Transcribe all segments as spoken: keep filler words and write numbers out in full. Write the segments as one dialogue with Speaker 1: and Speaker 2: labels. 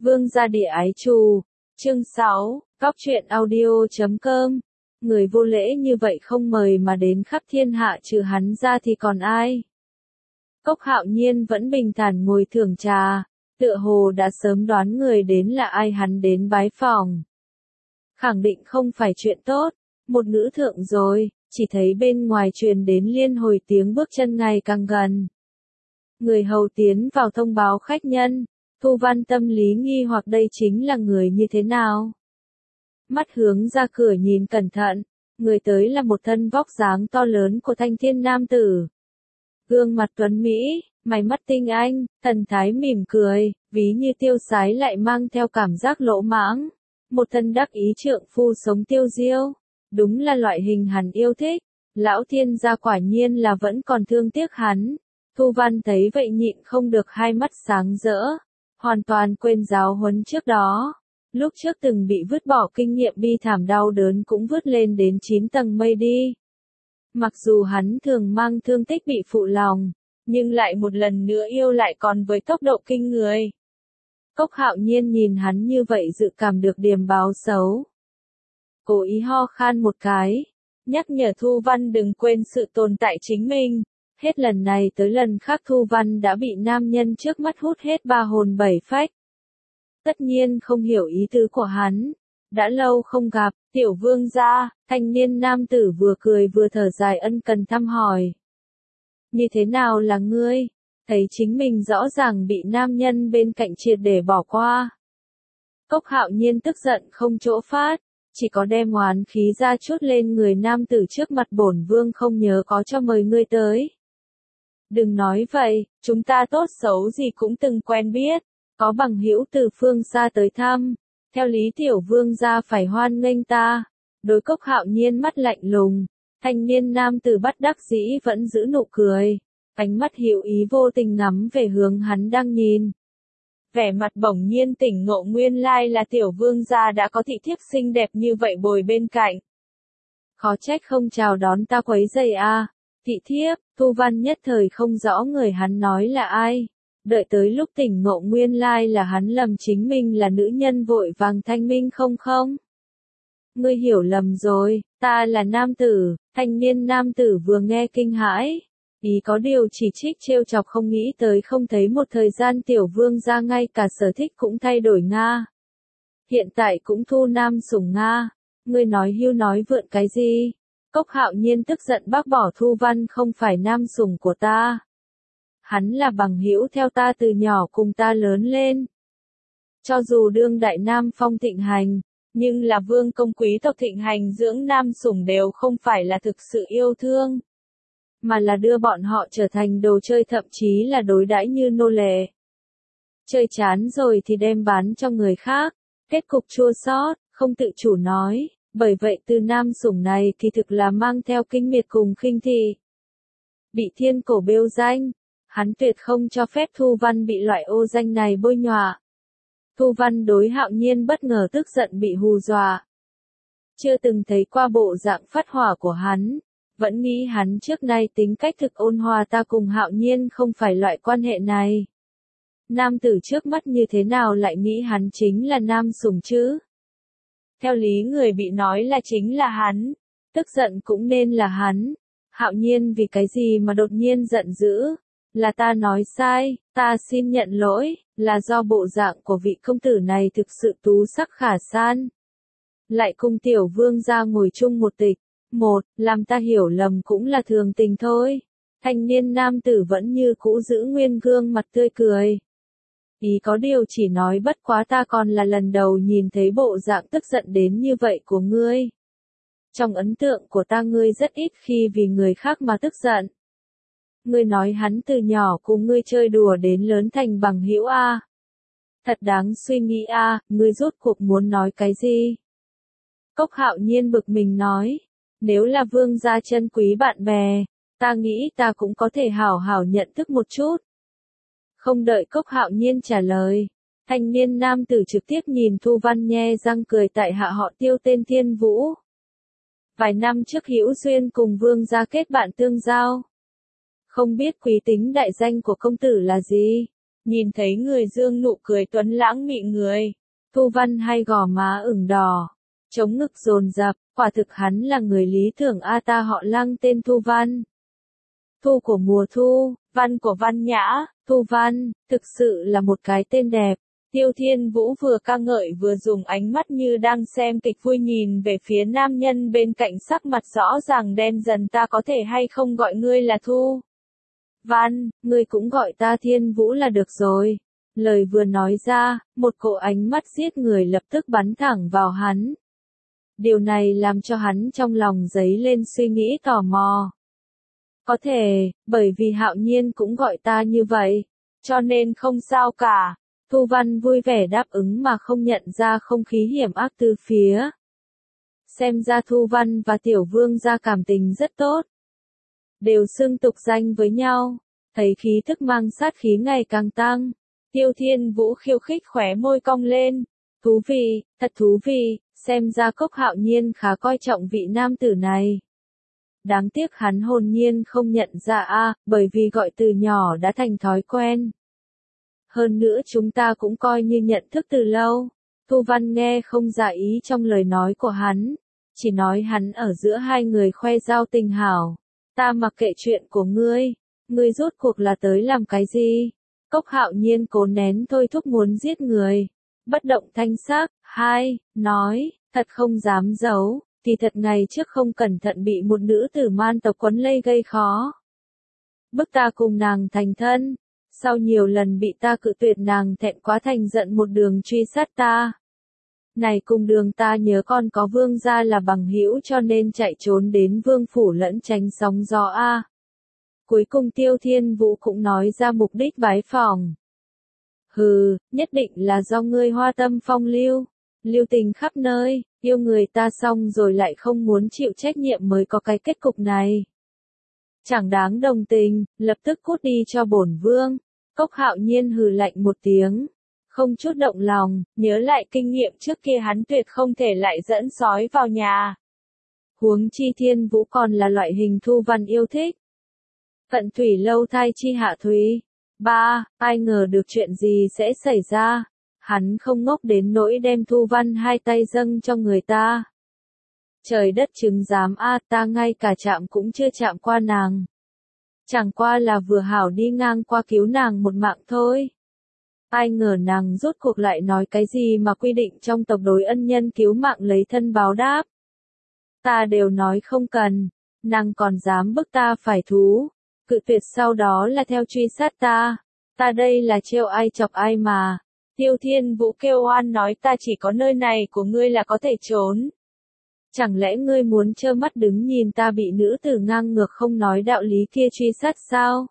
Speaker 1: Vương gia địa ái trù, chương sáu, góc truyện audio.com. Người vô lễ như vậy không mời mà đến khắp thiên hạ trừ hắn ra thì còn ai? Cốc Hạo Nhiên vẫn bình thản ngồi thưởng trà, tựa hồ đã sớm đoán người đến là ai hắn đến bái phòng. Khẳng định không phải chuyện tốt, một nữ thượng rồi, chỉ thấy bên ngoài truyền đến liên hồi tiếng bước chân ngày càng gần. Người hầu tiến vào thông báo khách nhân. Thu Văn tâm lý nghi hoặc đây chính là người như thế nào. Mắt hướng ra cửa nhìn cẩn thận, người tới là một thân vóc dáng to lớn của thanh thiên nam tử. Gương mặt tuấn Mỹ, mày mắt tinh anh, thần thái mỉm cười, ví như tiêu sái lại mang theo cảm giác lỗ mãng. Một thân đắc ý trượng phu sống tiêu diêu, đúng là loại hình hắn yêu thích. Lão thiên gia quả nhiên là vẫn còn thương tiếc hắn. Thu Văn thấy vậy nhịn không được hai mắt sáng rỡ. Hoàn toàn quên giáo huấn trước đó. Lúc trước từng bị vứt bỏ kinh nghiệm bi thảm đau đớn cũng vứt lên đến chín tầng mây đi. Mặc dù hắn thường mang thương tích bị phụ lòng, nhưng lại một lần nữa yêu lại còn với tốc độ kinh người. Cốc Hạo Nhiên nhìn hắn như vậy dự cảm được điềm báo xấu. Cố ý ho khan một cái, nhắc nhở Thu Văn đừng quên sự tồn tại chính mình. Hết lần này tới lần khác Thu Văn đã bị nam nhân trước mắt hút hết ba hồn bảy phách. Tất nhiên không hiểu ý tứ của hắn. Đã lâu không gặp, tiểu vương gia, thanh niên nam tử vừa cười vừa thở dài ân cần thăm hỏi. Như thế nào là ngươi? Thấy chính mình rõ ràng bị nam nhân bên cạnh triệt để bỏ qua. Cốc Hạo Nhiên tức giận không chỗ phát, chỉ có đem oán khí ra chút lên người nam tử trước mặt bổn vương không nhớ có cho mời ngươi tới. Đừng nói vậy, chúng ta tốt xấu gì cũng từng quen biết, có bằng hữu từ phương xa tới thăm, theo lý tiểu vương gia phải hoan nghênh ta. Đối Cốc Hạo Nhiên mắt lạnh lùng, thanh niên nam tử bất đắc dĩ vẫn giữ nụ cười, ánh mắt hữu ý vô tình ngắm về hướng hắn đang nhìn. Vẻ mặt bỗng nhiên tỉnh ngộ nguyên lai là tiểu vương gia đã có thị thiếp xinh đẹp như vậy bồi bên cạnh. Khó trách không chào đón ta quấy rầy a. Thị thiếp, Thu Văn nhất thời không rõ người hắn nói là ai. Đợi tới lúc tỉnh ngộ nguyên lai là hắn lầm chính mình là nữ nhân vội vàng thanh minh không không. Ngươi hiểu lầm rồi, ta là nam tử. Thanh niên nam tử vừa nghe kinh hãi. Ý có điều chỉ trích trêu chọc không nghĩ tới không thấy một thời gian tiểu vương gia ngay cả sở thích cũng thay đổi Nga. Hiện tại cũng thu nam sủng Nga. Ngươi nói hưu nói vượn cái gì? Cốc Hạo Nhiên tức giận bác bỏ Thu Văn không phải nam sủng của ta. Hắn là bằng hữu theo ta từ nhỏ cùng ta lớn lên. Cho dù đương đại nam phong thịnh hành, nhưng là vương công quý tộc thịnh hành dưỡng nam sủng đều không phải là thực sự yêu thương. Mà là đưa bọn họ trở thành đồ chơi thậm chí là đối đãi như nô lệ. Chơi chán rồi thì đem bán cho người khác, kết cục chua xót, không tự chủ nói. Bởi vậy từ nam sủng này kỳ thực là mang theo kinh miệt cùng khinh thị. Bị thiên cổ bêu danh, hắn tuyệt không cho phép Thu Văn bị loại ô danh này bôi nhọa. Thu Văn đối Hạo Nhiên bất ngờ tức giận bị hù dọa. Chưa từng thấy qua bộ dạng phát hỏa của hắn, vẫn nghĩ hắn trước nay tính cách thực ôn hòa ta cùng Hạo Nhiên không phải loại quan hệ này. Nam tử trước mắt như thế nào lại nghĩ hắn chính là nam sủng chứ? Theo lý người bị nói là chính là hắn, tức giận cũng nên là hắn. Hạo Nhiên vì cái gì mà đột nhiên giận dữ? Là ta nói sai, ta xin nhận lỗi, là do bộ dạng của vị công tử này thực sự tú sắc khả san. Lại cùng tiểu vương gia ngồi chung một tịch, một, làm ta hiểu lầm cũng là thường tình thôi. Thanh niên nam tử vẫn như cũ giữ nguyên gương mặt tươi cười. Ý có điều chỉ nói bất quá ta còn là lần đầu nhìn thấy bộ dạng tức giận đến như vậy của ngươi. Trong ấn tượng của ta ngươi rất ít khi vì người khác mà tức giận. Ngươi nói hắn từ nhỏ cùng ngươi chơi đùa đến lớn thành bằng hữu a. Thật đáng suy nghĩ a, ngươi rốt cuộc muốn nói cái gì? Cốc Hạo Nhiên bực mình nói, nếu là vương gia chân quý bạn bè, ta nghĩ ta cũng có thể hảo hảo nhận thức một chút. Không đợi Cốc Hạo Nhiên trả lời, thanh niên nam tử trực tiếp nhìn Thu Văn nhe răng cười tại hạ họ Tiêu tên Thiên Vũ. Vài năm trước hữu duyên cùng vương gia kết bạn tương giao. Không biết quý tính đại danh của công tử là gì? nhìn thấy người dương nụ cười tuấn lãng mị người. Thu Văn hay gò má ửng đỏ, chống ngực dồn dập, quả thực hắn là người lý tưởng a ta họ Lăng tên Thu Văn. Thu của mùa thu, Văn của Văn Nhã, Thu Văn, thực sự là một cái tên đẹp. Tiêu Thiên Vũ vừa ca ngợi vừa dùng ánh mắt như đang xem kịch vui nhìn về phía nam nhân bên cạnh, sắc mặt rõ ràng đen dần. Ta có thể hay không gọi ngươi là Thu Văn, ngươi cũng gọi ta Thiên Vũ là được rồi. Lời vừa nói ra, một cỗ ánh mắt giết người lập tức bắn thẳng vào hắn. Điều này làm cho hắn trong lòng dấy lên suy nghĩ tò mò. Có thể, bởi vì Hạo Nhiên cũng gọi ta như vậy, cho nên không sao cả. Thu Văn vui vẻ đáp ứng mà không nhận ra không khí hiểm ác từ phía. Xem ra Thu Văn và Tiểu Vương gia cảm tình rất tốt. Đều xưng tục danh với nhau, thấy khí thức mang sát khí ngày càng tăng. Tiêu Thiên Vũ khiêu khích khóe môi cong lên. Thú vị, thật thú vị, xem ra Cốc Hạo Nhiên khá coi trọng vị nam tử này. Đáng tiếc hắn hồn nhiên không nhận ra a, bởi vì gọi từ nhỏ đã thành thói quen. Hơn nữa chúng ta cũng coi như nhận thức từ lâu. Thu Văn nghe không ra ý trong lời nói của hắn, chỉ nói hắn ở giữa hai người khoe giao tình hảo. Ta mặc kệ chuyện của ngươi, ngươi rốt cuộc là tới làm cái gì? Cốc Hạo Nhiên cố nén thôi thúc muốn giết người, bất động thanh sắc. Hai, nói, thật không dám giấu, thì thật ngày trước không cẩn thận bị một nữ tử man tộc quấn lây gây khó. Bức ta cùng nàng thành thân, sau nhiều lần bị ta cự tuyệt nàng thẹn quá thành giận một đường truy sát ta. Này cùng đường ta nhớ con có vương gia là bằng hữu cho nên chạy trốn đến vương phủ lẫn tránh sóng gió a. Cuối cùng Tiêu Thiên Vũ cũng nói ra mục đích bái phỏng. Hừ, nhất định là do ngươi hoa tâm phong lưu, lưu tình khắp nơi, yêu người ta xong rồi lại không muốn chịu trách nhiệm mới có cái kết cục này. Chẳng đáng đồng tình, lập tức cút đi cho bổn vương. Cốc Hạo Nhiên hừ lạnh một tiếng, không chút động lòng, nhớ lại kinh nghiệm trước kia hắn tuyệt không thể lại dẫn sói vào nhà. Huống chi Thiên Vũ còn là loại hình Thu Văn yêu thích. Cận thủy lâu thai chi hạ thủy. Ba, ai ngờ được chuyện gì sẽ xảy ra. Hắn không ngốc đến nỗi đem Thu Văn hai tay dâng cho người ta. Trời đất chứng giám a, ta ngay cả chạm cũng chưa chạm qua nàng. Chẳng qua là vừa hảo đi ngang qua cứu nàng một mạng thôi. Ai ngờ nàng rốt cuộc lại nói cái gì mà quy định trong tộc đối ân nhân cứu mạng lấy thân báo đáp. Ta đều nói không cần, nàng còn dám bức ta phải thú, cự tuyệt sau đó là theo truy sát ta. Ta đây là trêu ai chọc ai mà. Tiêu Thiên Vũ kêu oan nói ta chỉ có nơi này của ngươi là có thể trốn. Chẳng lẽ ngươi muốn trơ mắt đứng nhìn ta bị nữ tử ngang ngược không nói đạo lý kia truy sát sao?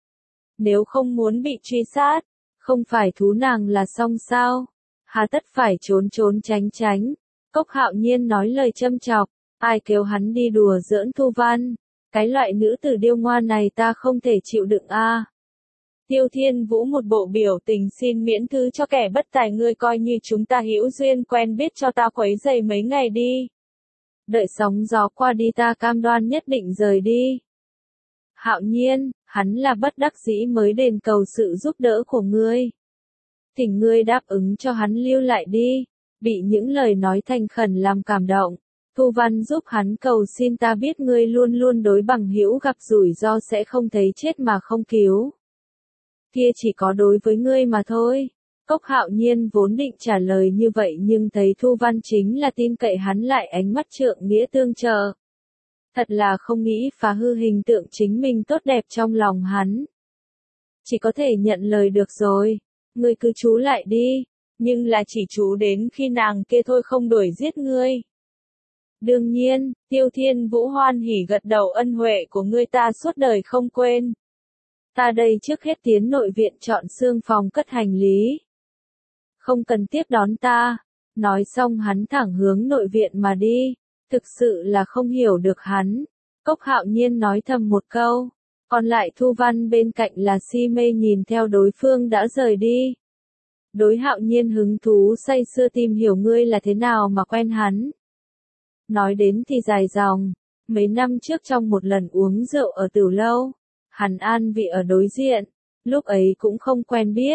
Speaker 1: Nếu không muốn bị truy sát, không phải thú nàng là xong sao? Hà tất phải trốn trốn tránh tránh. Cốc Hạo Nhiên nói lời châm chọc, ai kêu hắn đi đùa giỡn Thu Văn. Cái loại nữ tử điêu ngoa này ta không thể chịu đựng a. Tiêu Thiên Vũ một bộ biểu tình xin miễn thứ cho kẻ bất tài, ngươi coi như chúng ta hữu duyên quen biết cho ta quấy rầy mấy ngày đi. Đợi sóng gió qua đi ta cam đoan nhất định rời đi. Hạo Nhiên, hắn là bất đắc dĩ mới đền cầu sự giúp đỡ của ngươi. Thỉnh ngươi đáp ứng cho hắn lưu lại đi. Bị những lời nói thành khẩn làm cảm động, Thu Văn giúp hắn cầu xin ta biết ngươi luôn luôn đối bằng hữu gặp rủi ro sẽ không thấy chết mà không cứu. Kia chỉ có đối với ngươi mà thôi. Cốc Hạo Nhiên vốn định trả lời như vậy nhưng thấy Thu Văn chính là tin cậy hắn lại ánh mắt trượng nghĩa tương trợ. Thật là không nghĩ phá hư hình tượng chính mình tốt đẹp trong lòng hắn. Chỉ có thể nhận lời được rồi. Ngươi cứ trú lại đi. Nhưng là chỉ trú đến khi nàng kia thôi, không đuổi giết ngươi. Đương nhiên, Tiêu Thiên Vũ hoan hỉ gật đầu, ân huệ của ngươi ta suốt đời không quên. Ta đây trước hết tiến nội viện chọn xương phòng cất hành lý. Không cần tiếp đón ta. Nói xong hắn thẳng hướng nội viện mà đi. Thực sự là không hiểu được hắn. Cốc Hạo Nhiên nói thầm một câu. Còn lại Thu Văn bên cạnh là si mê nhìn theo đối phương đã rời đi. Đối Hạo Nhiên hứng thú say sưa tìm hiểu ngươi là thế nào mà quen hắn. Nói đến thì dài dòng. Mấy năm trước trong một lần uống rượu ở Tửu Lâu, hắn an vị ở đối diện. Lúc ấy cũng không quen biết.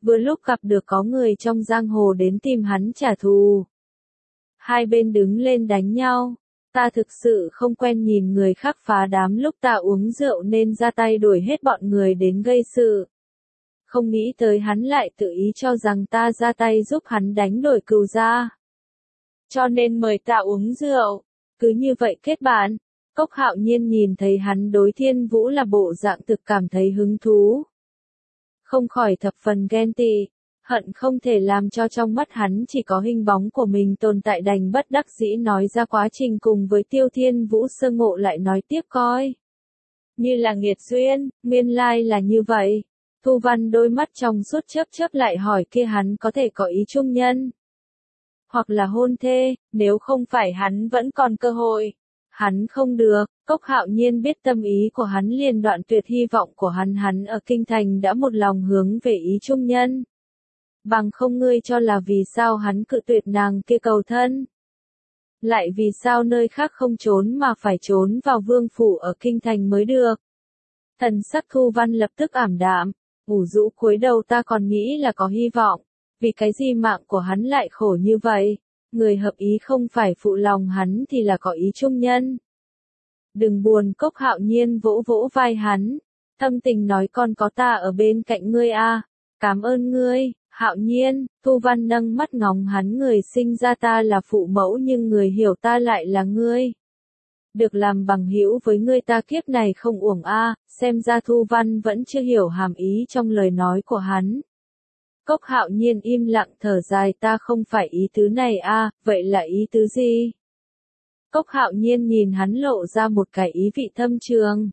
Speaker 1: vừa lúc gặp được có người trong giang hồ đến tìm hắn trả thù. Hai bên đứng lên đánh nhau, ta thực sự không quen nhìn người khác phá đám lúc ta uống rượu nên ra tay đuổi hết bọn người đến gây sự. Không nghĩ tới hắn lại tự ý cho rằng ta ra tay giúp hắn đánh đổi cừu gia. Cho nên mời ta uống rượu, cứ như vậy kết bạn. Cốc Hạo Nhiên nhìn thấy hắn đối Thiên Vũ là bộ dạng thực cảm thấy hứng thú. Không khỏi thập phần ghen tị, hận không thể làm cho trong mắt hắn chỉ có hình bóng của mình tồn tại, đành bất đắc dĩ nói ra quá trình cùng với Tiêu Thiên Vũ sơ ngộ lại nói tiếp coi. Như là nghiệt duyên, nguyên lai là như vậy. Thu Văn đôi mắt trong suốt chớp chớp lại hỏi kia hắn có thể có ý chung nhân. Hoặc là hôn thê, nếu không phải hắn vẫn còn cơ hội. Hắn không được, Cốc Hạo Nhiên biết tâm ý của hắn liền đoạn tuyệt hy vọng của hắn hắn ở kinh thành đã một lòng hướng về ý chung nhân. Bằng không ngươi cho là vì sao hắn cự tuyệt nàng kia cầu thân. Lại vì sao nơi khác không trốn mà phải trốn vào vương phủ ở kinh thành mới được. Thần sắc Thu Văn lập tức ảm đạm, ủ rũ cúi đầu ta còn nghĩ là có hy vọng, vì cái gì mạng của hắn lại khổ như vậy. Người hợp ý không phải phụ lòng hắn thì là có ý chung nhân. Đừng buồn, Cốc Hạo Nhiên vỗ vỗ vai hắn, thâm tình nói con có ta ở bên cạnh ngươi a, cảm ơn ngươi, Hạo Nhiên. Thu Văn nâng mắt ngóng hắn, người sinh ra ta là phụ mẫu nhưng người hiểu ta lại là ngươi. Được làm bằng hữu với ngươi ta kiếp này không uổng a, xem ra Thu Văn vẫn chưa hiểu hàm ý trong lời nói của hắn. Cốc Hạo Nhiên im lặng thở dài ta không phải ý tứ này a, vậy là ý tứ gì? Cốc Hạo Nhiên nhìn hắn lộ ra một cái ý vị thâm trường.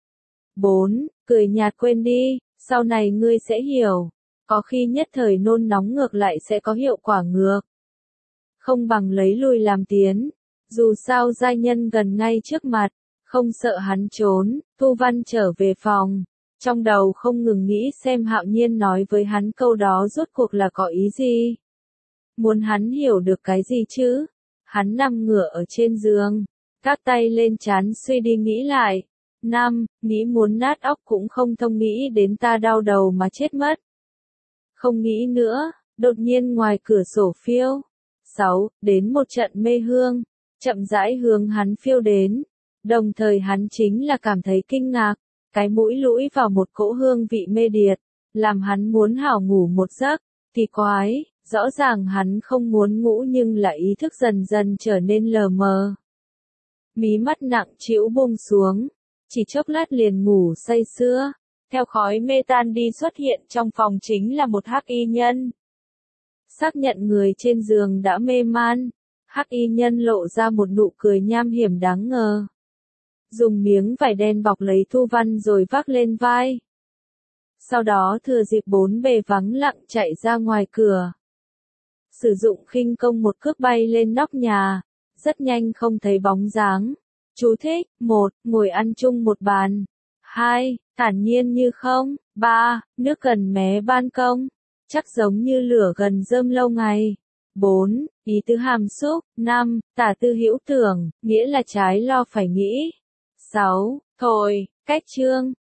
Speaker 1: bốn. Cười nhạt quên đi, sau này ngươi sẽ hiểu. Có khi nhất thời nôn nóng ngược lại sẽ có hiệu quả ngược. Không bằng lấy lui làm tiến. Dù sao giai nhân gần ngay trước mặt, không sợ hắn trốn. Thu Văn trở về phòng. Trong đầu không ngừng nghĩ xem Hạo Nhiên nói với hắn câu đó rốt cuộc là có ý gì. Muốn hắn hiểu được cái gì chứ? Hắn nằm ngửa ở trên giường, gác tay lên trán suy đi nghĩ lại. Năm, nghĩ muốn nát óc cũng không thông, nghĩ đến ta đau đầu mà chết mất. Không nghĩ nữa, đột nhiên ngoài cửa sổ phiêu. Sáu, đến một trận mê hương, chậm rãi hướng hắn phiêu đến. Đồng thời hắn chính là cảm thấy kinh ngạc. Cái mũi lũi vào một cỗ hương vị mê điệt, làm hắn muốn hảo ngủ một giấc. Kỳ quái, rõ ràng hắn không muốn ngủ nhưng lại ý thức dần dần trở nên lờ mờ. Mí mắt nặng trĩu buông xuống, chỉ chốc lát liền ngủ say sưa. Theo khói mê tan đi xuất hiện trong phòng chính là một hắc y nhân. Xác nhận người trên giường đã mê man, hắc y nhân lộ ra một nụ cười nham hiểm đáng ngờ. Dùng miếng vải đen bọc lấy Thu Văn rồi vác lên vai. Sau đó thừa dịp bốn bề vắng lặng chạy ra ngoài cửa. Sử dụng khinh công một cước bay lên nóc nhà, rất nhanh không thấy bóng dáng. Chú thích, một, ngồi ăn chung một bàn. Hai, thản nhiên như không. Ba, nước gần mé ban công, chắc giống như lửa gần rơm lâu ngày. Bốn, ý tứ hàm xúc. Năm, tả tư hữu tưởng, nghĩa là trái lo phải nghĩ. Sáu, thôi, cách chương.